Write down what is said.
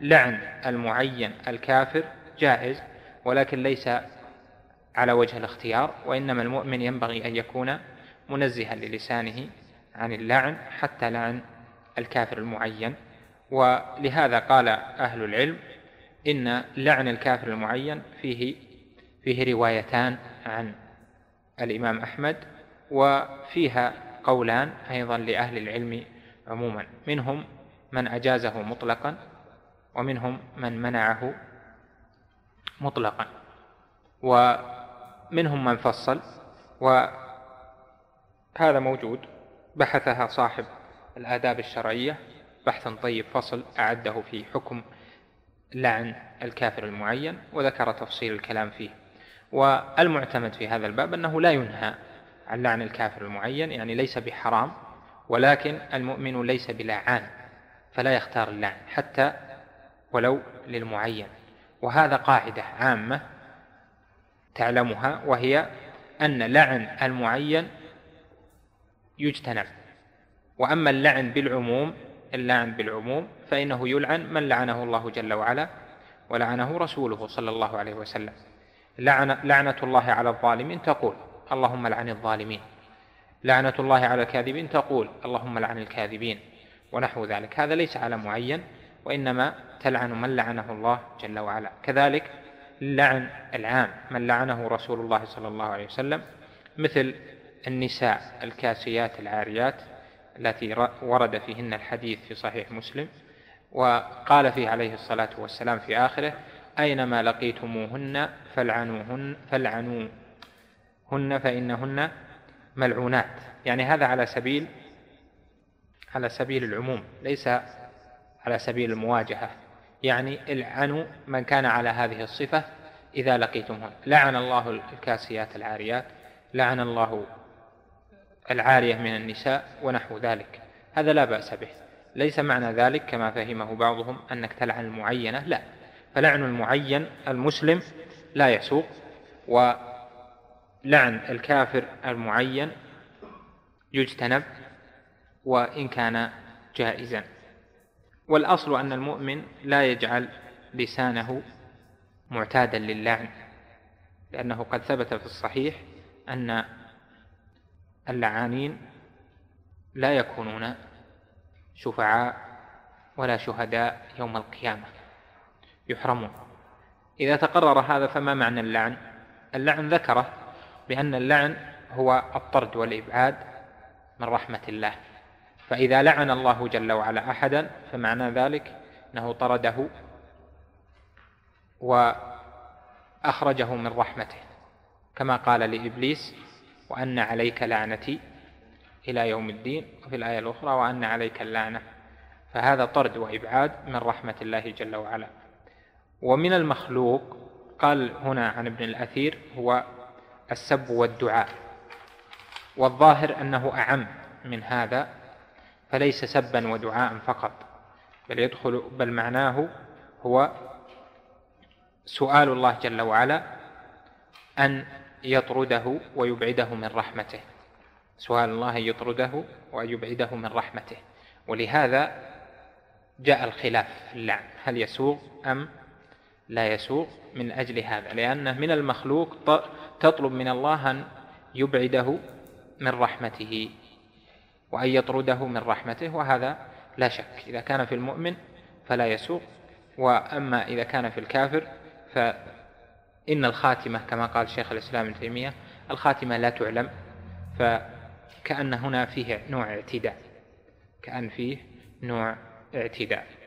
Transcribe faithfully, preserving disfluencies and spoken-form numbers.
لعن المعين الكافر جائز، ولكن ليس على وجه الاختيار، وإنما المؤمن ينبغي أن يكون منزها للسانه عن اللعن حتى لعن الكافر المعين. ولهذا قال أهل العلم إن لعن الكافر المعين فيه فيه روايتان عن الإمام أحمد، وفيها قولان أيضا لأهل العلم عموما، منهم من أجازه مطلقا ومنهم من منعه مطلقا، ومنهم من فصل، وهذا موجود بحثها صاحب الآداب الشرعية بحثا طيب فصل أعده في حكم لعن الكافر المعين، وذكر تفصيل الكلام فيه. والمعتمد في هذا الباب أنه لا ينهى عن لعن الكافر المعين، يعني ليس بحرام، ولكن المؤمن ليس بلعان، فلا يختار اللعن حتى ولو للمعين. وهذا قاعدة عامة تعلمها، وهي أن لعن المعين يجتنب، وأما اللعن بالعموم اللعن بالعموم فإنه يلعن من لعنه الله جل وعلا ولعنه رسوله صلى الله عليه وسلم. لعن لعنة الله على الظالمين تقول اللهم لعن الظالمين، لعنة الله على الكاذبين تقول اللهم لعن الكاذبين، ونحو ذلك. هذا ليس على معين، وإنما تلعن من لعنه الله جل وعلا. كذلك اللعن العام من لعنه رسول الله صلى الله عليه وسلم، مثل النساء الكاسيات العاريات التي ورد فيهن الحديث في صحيح مسلم، وقال فيه عليه الصلاة والسلام في آخره أينما لقيتموهن فالعنوهن, فالعنوهن فإنهن ملعونات. يعني هذا على سبيل على سبيل العموم، ليس على سبيل المواجهة. يعني العنوا من كان على هذه الصفة إذا لقيتموهن. لعن الله الكاسيات العاريات، لعن الله العارية من النساء ونحو ذلك. هذا لا بأس به، ليس معنى ذلك كما فهمه بعضهم أنك تلعن المعينة، لا، فلعن المعين المسلم لا يسوق، ولعن الكافر المعين يجتنب وإن كان جائزا. والأصل أن المؤمن لا يجعل لسانه معتادا للعن، لأنه قد ثبت في الصحيح أن اللعانين لا يكونون شفعاء ولا شهداء يوم القيامة، يحرمون. إذا تقرر هذا فما معنى اللعن؟ اللعن ذكره بأن اللعن هو الطرد والإبعاد من رحمة الله، فإذا لعن الله جل وعلا أحدا فمعنى ذلك أنه طرده وأخرجه من رحمته، كما قال لإبليس وأن عليك لعنتي إلى يوم الدين، وفي الآية الأخرى وأن عليك اللعنة. فهذا طرد وإبعاد من رحمة الله جل وعلا. ومن المخلوق قال هنا عن ابن الأثير هو السب والدعاء، والظاهر أنه أعم من هذا، فليس سبا ودعاء فقط، بل يدخل بل معناه هو سؤال الله جل وعلا أن يطرده ويبعده من رحمته، سؤال الله يطرده ويبعده من رحمته. ولهذا جاء الخلاف في اللعن، هل يسوغ أم لا يسوغ؟ من أجل هذا، لأنه من المخلوق تطلب من الله أن يبعده من رحمته وأن يطرده من رحمته، وهذا لا شك إذا كان في المؤمن فلا يسوغ. وأما إذا كان في الكافر فإن الخاتمة كما قال شيخ الإسلام ابن تيمية الخاتمة لا تعلم، فكأن هنا فيه نوع اعتداء، كأن فيه نوع اعتداء.